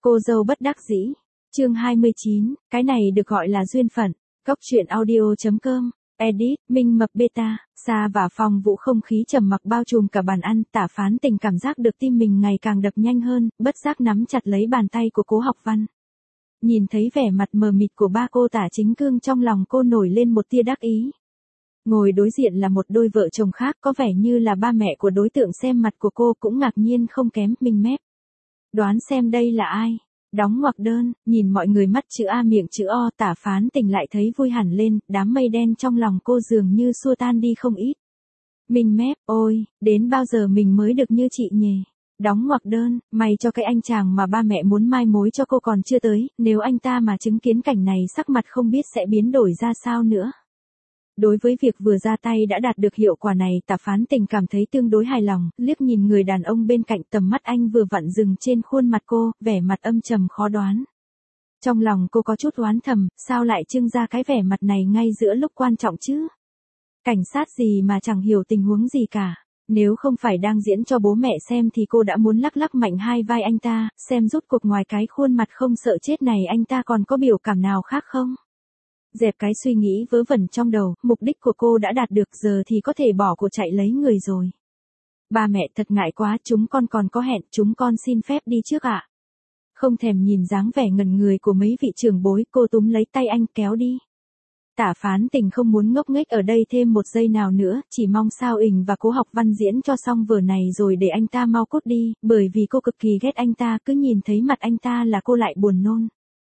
Cô dâu bất đắc dĩ. Chương 29, cái này được gọi là duyên phận. Cốc truyện audio.com. Edit, Minh Mập Beta. Xa và phòng vụ không khí trầm mặc bao trùm cả bàn ăn. Tả Phán Tình cảm giác được tim mình ngày càng đập nhanh hơn, bất giác nắm chặt lấy bàn tay của Cố Học Văn. Nhìn thấy vẻ mặt mờ mịt của ba cô Tả Chính Cương, trong lòng cô nổi lên một tia đắc ý. Ngồi đối diện là một đôi vợ chồng khác, có vẻ như là ba mẹ của đối tượng, xem mặt của cô cũng ngạc nhiên không kém. Minh mép. Đoán xem đây là ai? Đóng ngoặc đơn. Nhìn mọi người mắt chữ A miệng chữ O, Tả Phán Tình lại thấy vui hẳn lên, đám mây đen trong lòng cô dường như xua tan đi không ít. Minh mép, ôi, đến bao giờ mình mới được như chị nhỉ? Đóng ngoặc đơn, may cho cái anh chàng mà ba mẹ muốn mai mối cho cô còn chưa tới, nếu anh ta mà chứng kiến cảnh này sắc mặt không biết sẽ biến đổi ra sao nữa. Đối với việc vừa ra tay đã đạt được hiệu quả này, Tả Phán Tình cảm thấy tương đối hài lòng, liếc nhìn người đàn ông bên cạnh, tầm mắt anh vừa vặn dừng trên khuôn mặt cô, vẻ mặt âm trầm khó đoán. Trong lòng cô có chút oán thầm, sao lại trưng ra cái vẻ mặt này ngay giữa lúc quan trọng chứ? Cảnh sát gì mà chẳng hiểu tình huống gì cả. Nếu không phải đang diễn cho bố mẹ xem thì cô đã muốn lắc lắc mạnh hai vai anh ta, xem rốt cuộc ngoài cái khuôn mặt không sợ chết này anh ta còn có biểu cảm nào khác không? Dẹp cái suy nghĩ vớ vẩn trong đầu, mục đích của cô đã đạt được, giờ thì có thể bỏ cuộc chạy lấy người rồi. Ba mẹ thật ngại quá, chúng con còn có hẹn, chúng con xin phép đi trước ạ. Không thèm nhìn dáng vẻ ngẩn người của mấy vị trưởng bối, cô túm lấy tay anh kéo đi. Tả Phán Tình không muốn ngốc nghếch ở đây thêm một giây nào nữa, chỉ mong Sao Ình và Cố Học Văn diễn cho xong vở này rồi để anh ta mau cút đi, bởi vì cô cực kỳ ghét anh ta, cứ nhìn thấy mặt anh ta là cô lại buồn nôn.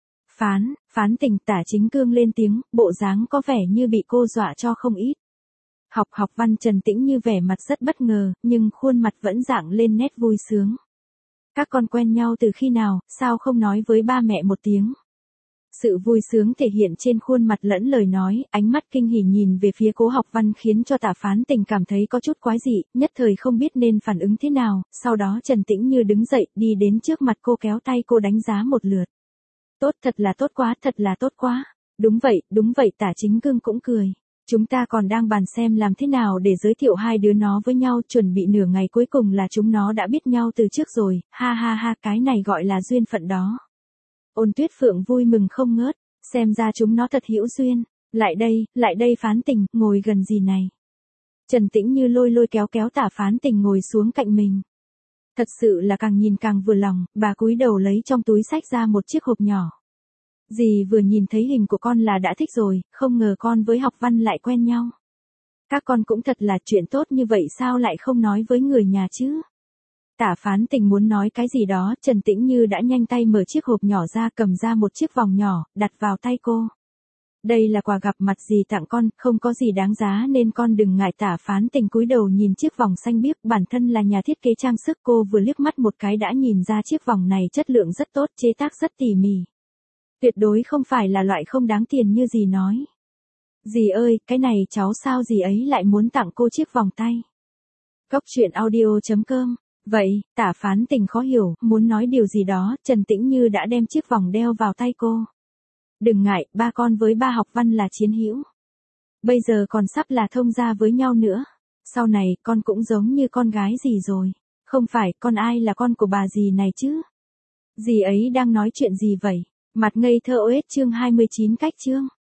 Phán Tình, Tả Chính Cương lên tiếng, bộ dáng có vẻ như bị cô dọa cho không ít. Học Văn trầm tĩnh như vẻ mặt rất bất ngờ, nhưng khuôn mặt vẫn dạng lên nét vui sướng. Các con quen nhau từ khi nào, sao không nói với ba mẹ một tiếng? Sự vui sướng thể hiện trên khuôn mặt lẫn lời nói, ánh mắt kinh hỉ nhìn về phía Cố Học Văn khiến cho Tả Phán Tình cảm thấy có chút quái dị, nhất thời không biết nên phản ứng thế nào, sau đó trầm tĩnh như đứng dậy, đi đến trước mặt cô, kéo tay cô đánh giá một lượt. Tốt, thật là tốt quá. Đúng vậy, Tả Chính Cương cũng cười. Chúng ta còn đang bàn xem làm thế nào để giới thiệu hai đứa nó với nhau, chuẩn bị nửa ngày cuối cùng là chúng nó đã biết nhau từ trước rồi, ha ha ha, cái này gọi là duyên phận đó. Ôn Tuyết Phượng vui mừng không ngớt, xem ra chúng nó thật hữu duyên. Lại đây Phán Tình, ngồi gần gì này. Trần Tĩnh Như lôi kéo Tả Phán Tình ngồi xuống cạnh mình. Thật sự là càng nhìn càng vừa lòng, bà cúi đầu lấy trong túi xách ra một chiếc hộp nhỏ. Dì vừa nhìn thấy hình của con là đã thích rồi, không ngờ con với Học Văn lại quen nhau. Các con cũng thật là chuyện tốt như vậy, sao lại không nói với người nhà chứ? Tả Phán Tình muốn nói cái gì đó, Trần Tĩnh Như đã nhanh tay mở chiếc hộp nhỏ ra, cầm ra một chiếc vòng nhỏ, đặt vào tay cô. Đây là quà gặp mặt dì tặng con, không có gì đáng giá nên con đừng ngại. Tả Phán Tình cúi đầu nhìn chiếc vòng xanh biếc, bản thân là nhà thiết kế trang sức, cô vừa liếc mắt một cái đã nhìn ra chiếc vòng này chất lượng rất tốt, chế tác rất tỉ mỉ. Tuyệt đối không phải là loại không đáng tiền như dì nói. Dì ơi, cái này cháu sao dì ấy lại muốn tặng cô chiếc vòng tay? Cốc truyện audio.com. Vậy, Tả Phán Tình khó hiểu, muốn nói điều gì đó, Trần Tĩnh Như đã đem chiếc vòng đeo vào tay cô. Đừng ngại, ba con với ba Học Văn là chiến hữu. Bây giờ còn sắp là thông gia với nhau nữa. Sau này, con cũng giống như con gái dì rồi. Không phải, con ai là con của bà dì này chứ? Dì ấy đang nói chuyện gì vậy? Mặt ngây thơ OS chương 29 cách chương.